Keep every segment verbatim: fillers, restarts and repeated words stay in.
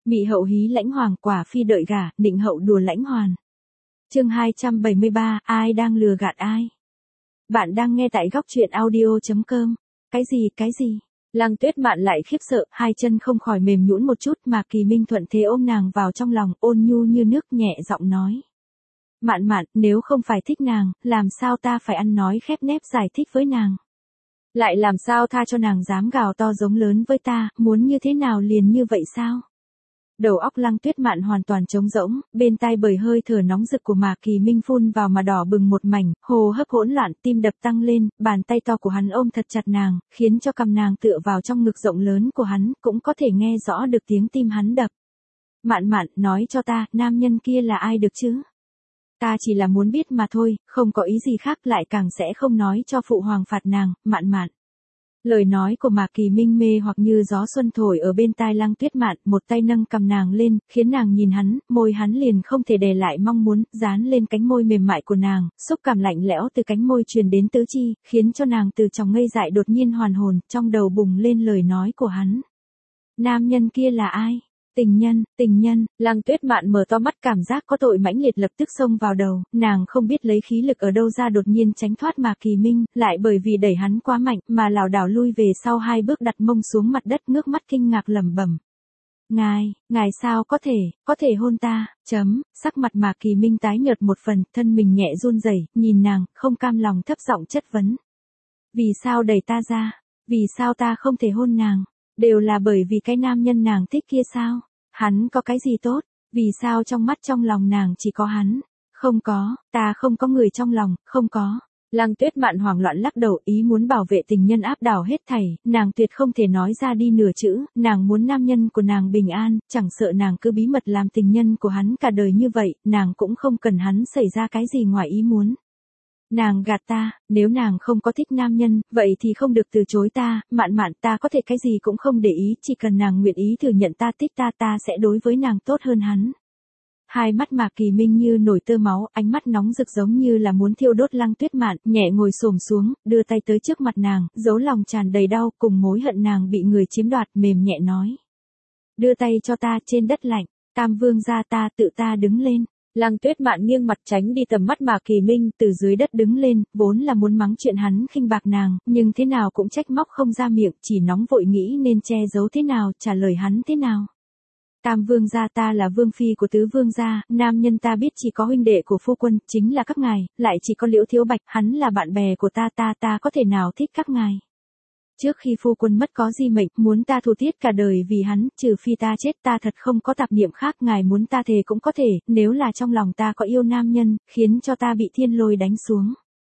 Mị hậu hí lãnh hoàng, quả phi đợi gả, định hậu đùa lãnh hoàn. Chương hai trăm bảy mươi ba, ai đang lừa gạt ai? Bạn đang nghe tại góc truyện audio chấm com. Cái gì, cái gì? Lăng Tuyết Mạn lại khiếp sợ, hai chân không khỏi mềm nhũn một chút, mà Kỳ Minh thuận thế ôm nàng vào trong lòng, ôn nhu như nước, nhẹ giọng nói. Mạn Mạn, nếu không phải thích nàng, làm sao ta phải ăn nói khép nép giải thích với nàng? Lại làm sao tha cho nàng dám gào to giống lớn với ta, muốn như thế nào liền như vậy sao? Đầu óc Lăng Tuyết Mạn hoàn toàn trống rỗng, bên tai bởi hơi thở nóng rực của Mạc Kỳ Minh phun vào mà đỏ bừng một mảnh, hô hấp hỗn loạn, tim đập tăng lên, bàn tay to của hắn ôm thật chặt nàng, khiến cho cằm nàng tựa vào trong ngực rộng lớn của hắn, cũng có thể nghe rõ được tiếng tim hắn đập. Mạn Mạn, nói cho ta, nam nhân kia là ai được chứ? Ta chỉ là muốn biết mà thôi, không có ý gì khác, lại càng sẽ không nói cho phụ hoàng phạt nàng. Mạn Mạn. Lời nói của Mạc Kỳ Minh mê hoặc như gió xuân thổi ở bên tai Lăng Tuyết Mạn, một tay nâng cầm nàng lên, khiến nàng nhìn hắn, môi hắn liền không thể đè lại mong muốn, dán lên cánh môi mềm mại của nàng, xúc cảm lạnh lẽo từ cánh môi truyền đến tứ chi, khiến cho nàng từ trong ngây dại đột nhiên hoàn hồn, trong đầu bùng lên lời nói của hắn. Nam nhân kia là ai? Tình nhân, tình nhân. Lăng Tuyết Mạn mở to mắt, cảm giác có tội mãnh liệt lập tức xông vào đầu, nàng không biết lấy khí lực ở đâu ra đột nhiên tránh thoát Mạc Kỳ Minh, lại bởi vì đẩy hắn quá mạnh, mà lảo đảo lui về sau hai bước, đặt mông xuống mặt đất, ngước mắt kinh ngạc lẩm bẩm. Ngài, ngài sao có thể, có thể hôn ta, chấm, sắc mặt Mạc Kỳ Minh tái nhợt một phần, thân mình nhẹ run rẩy, nhìn nàng, không cam lòng thấp giọng chất vấn. Vì sao đẩy ta ra? Vì sao ta không thể hôn nàng? Đều là bởi vì cái nam nhân nàng thích kia sao? Hắn có cái gì tốt? Vì sao trong mắt trong lòng nàng chỉ có hắn? Không có, ta không có người trong lòng, không có. Lăng Tuyết Mạn hoảng loạn lắc đầu, ý muốn bảo vệ tình nhân áp đảo hết thảy, nàng tuyệt không thể nói ra đi nửa chữ, nàng muốn nam nhân của nàng bình an, chẳng sợ nàng cứ bí mật làm tình nhân của hắn cả đời như vậy, nàng cũng không cần hắn xảy ra cái gì ngoài ý muốn. Nàng gạt ta, nếu nàng không có thích nam nhân, vậy thì không được từ chối ta, Mạn Mạn, ta có thể cái gì cũng không để ý, chỉ cần nàng nguyện ý thừa nhận ta thích ta, ta sẽ đối với nàng tốt hơn hắn. Hai mắt Mạc Kỳ Minh như nổi tơ máu, ánh mắt nóng rực giống như là muốn thiêu đốt Lăng Tuyết Mạn, nhẹ ngồi xổm xuống, đưa tay tới trước mặt nàng, giấu lòng tràn đầy đau, cùng mối hận nàng bị người chiếm đoạt, mềm nhẹ nói. Đưa tay cho ta, trên đất lạnh, Tam Vương gia, ta tự ta đứng lên. Lăng Tuyết Mạn nghiêng mặt tránh đi tầm mắt Mạc Kỳ Minh, từ dưới đất đứng lên, vốn là muốn mắng chuyện hắn khinh bạc nàng, nhưng thế nào cũng trách móc không ra miệng, chỉ nóng vội nghĩ nên che giấu thế nào, trả lời hắn thế nào. Tam Vương gia, ta là vương phi của tứ vương gia, nam nhân ta biết chỉ có huynh đệ của phu quân, chính là các ngài, lại chỉ có Liễu Thiếu Bạch, hắn là bạn bè của ta, ta ta có thể nào thích các ngài. Trước khi phu quân mất có di mệnh, muốn ta thủ tiết cả đời vì hắn, trừ phi ta chết, ta thật không có tạp niệm khác, ngài muốn ta thề cũng có thể, nếu là trong lòng ta có yêu nam nhân, khiến cho ta bị thiên lôi đánh xuống.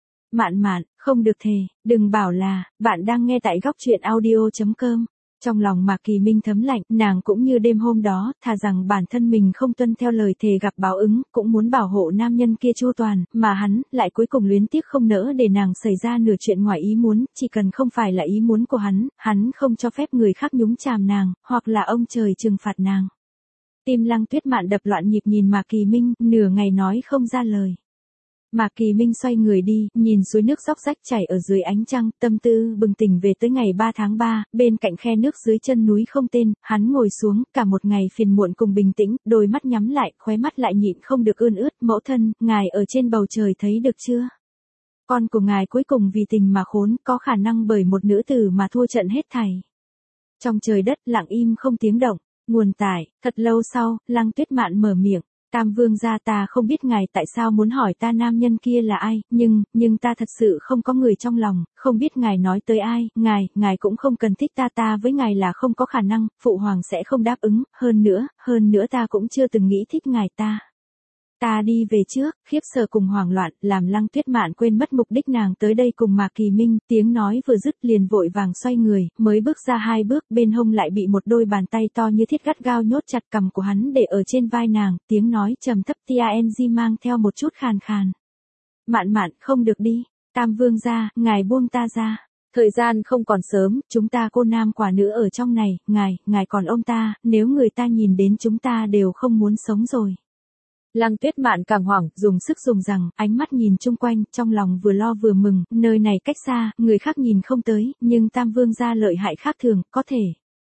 Mạn Mạn, không được thề, đừng bảo là, bạn đang nghe tại góc truyện audio chấm com. Trong lòng Mạc Kỳ Minh thấm lạnh, nàng cũng như đêm hôm đó, thà rằng bản thân mình không tuân theo lời thề gặp báo ứng, cũng muốn bảo hộ nam nhân kia chu toàn, mà hắn, lại cuối cùng luyến tiếc không nỡ để nàng xảy ra nửa chuyện ngoài ý muốn, chỉ cần không phải là ý muốn của hắn, hắn không cho phép người khác nhúng chàm nàng, hoặc là ông trời trừng phạt nàng. Tim Lăng Tuyết Mạn đập loạn nhịp nhìn Mạc Kỳ Minh, nửa ngày nói không ra lời. Mạc Kỳ Minh xoay người đi, nhìn suối nước róc rách chảy ở dưới ánh trăng, tâm tư bừng tỉnh về tới ngày ba tháng ba, bên cạnh khe nước dưới chân núi không tên, hắn ngồi xuống, cả một ngày phiền muộn cùng bình tĩnh, đôi mắt nhắm lại, khóe mắt lại nhịn không được ươn ướt, mẫu thân, ngài ở trên bầu trời thấy được chưa? Con của ngài cuối cùng vì tình mà khốn, có khả năng bởi một nữ tử mà thua trận hết thảy. Trong trời đất lặng im không tiếng động, nguồn tải, thật lâu sau, Lăng Tuyết Mạn mở miệng. Tam Vương gia, ta không biết ngài tại sao muốn hỏi ta nam nhân kia là ai, nhưng, nhưng ta thật sự không có người trong lòng, không biết ngài nói tới ai, ngài, ngài cũng không cần thích ta, ta với ngài là không có khả năng, phụ hoàng sẽ không đáp ứng, hơn nữa, hơn nữa ta cũng chưa từng nghĩ thích ngài ta. Ta đi về trước, khiếp sợ cùng hoảng loạn, làm Lăng Tuyết Mạn quên mất mục đích nàng tới đây cùng Mạc Kỳ Minh, tiếng nói vừa dứt liền vội vàng xoay người, mới bước ra hai bước, bên hông lại bị một đôi bàn tay to như thiết gắt gao nhốt chặt cằm của hắn để ở trên vai nàng, tiếng nói trầm thấp tang mang theo một chút khàn khàn. Mạn Mạn, không được đi, Tam Vương gia, ngài buông ta ra. Thời gian không còn sớm, chúng ta cô nam quả nữ ở trong này, ngài, ngài còn ôm ta, nếu người ta nhìn đến chúng ta đều không muốn sống rồi. Lăng Tuyết Mạn càng hoảng, dùng sức dùng rằng, ánh mắt nhìn chung quanh, trong lòng vừa lo vừa mừng, nơi này cách xa, người khác nhìn không tới, nhưng Tam Vương gia lợi hại khác thường, có thể.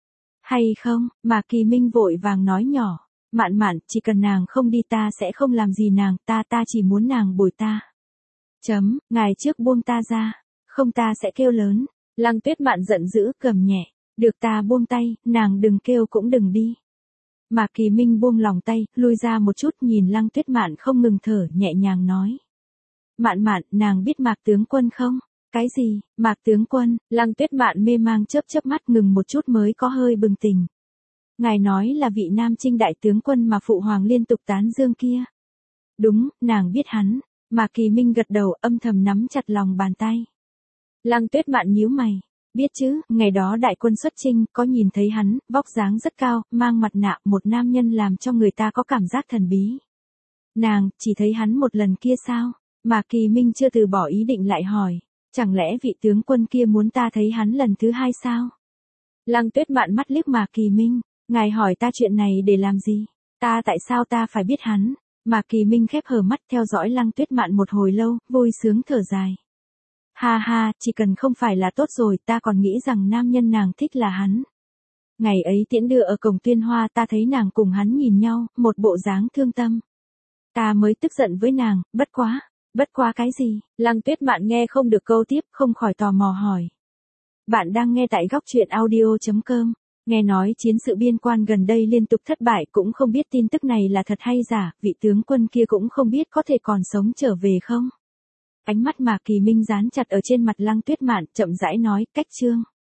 Hay không, mà Kỳ Minh vội vàng nói nhỏ. Mạn mạn, chỉ cần nàng không đi ta sẽ không làm gì nàng, ta ta chỉ muốn nàng bồi ta. Chấm, ngài trước buông ta ra, không ta sẽ kêu lớn. Lăng Tuyết Mạn giận dữ, cầm nhẹ. Được ta buông tay, nàng đừng kêu cũng đừng đi. Mạc Kỳ Minh buông lòng tay, lui ra một chút nhìn Lăng Tuyết Mạn không ngừng thở, nhẹ nhàng nói. Mạn mạn, nàng biết Mạc tướng quân không? Cái gì, Mạc tướng quân? Lăng Tuyết Mạn mê mang chớp chớp mắt, ngừng một chút mới có hơi bừng tỉnh. Ngài nói là vị Nam Chinh đại tướng quân mà phụ hoàng liên tục tán dương kia. Đúng, nàng biết hắn. Mạc Kỳ Minh gật đầu, âm thầm nắm chặt lòng bàn tay. Lăng Tuyết Mạn nhíu mày. Biết chứ, ngày đó đại quân xuất chinh, có nhìn thấy hắn, vóc dáng rất cao, mang mặt nạ, một nam nhân làm cho người ta có cảm giác thần bí. Nàng, chỉ thấy hắn một lần kia sao? Mạc Kỳ Minh chưa từ bỏ ý định lại hỏi. Chẳng lẽ vị tướng quân kia muốn ta thấy hắn lần thứ hai sao? Lăng Tuyết Mạn mắt liếc Mạc Kỳ Minh. Ngài hỏi ta chuyện này để làm gì? Ta tại sao ta phải biết hắn? Mạc Kỳ Minh khép hờ mắt theo dõi Lăng Tuyết Mạn một hồi lâu, vui sướng thở dài. Ha ha, chỉ cần không phải là tốt rồi, ta còn nghĩ rằng nam nhân nàng thích là hắn. Ngày ấy tiễn đưa ở cổng Tuyên Hoa, ta thấy nàng cùng hắn nhìn nhau, một bộ dáng thương tâm. Ta mới tức giận với nàng, bất quá, bất quá cái gì? Lăng Tuyết Mạn nghe không được câu tiếp, không khỏi tò mò hỏi. Bạn đang nghe tại góc truyện audio chấm com. Nghe nói chiến sự biên quan gần đây liên tục thất bại, cũng không biết tin tức này là thật hay giả, vị tướng quân kia cũng không biết có thể còn sống trở về không? Ánh mắt Mạc Kỳ Minh dán chặt ở trên mặt Lăng Tuyết Mạn, chậm rãi nói, cách chương.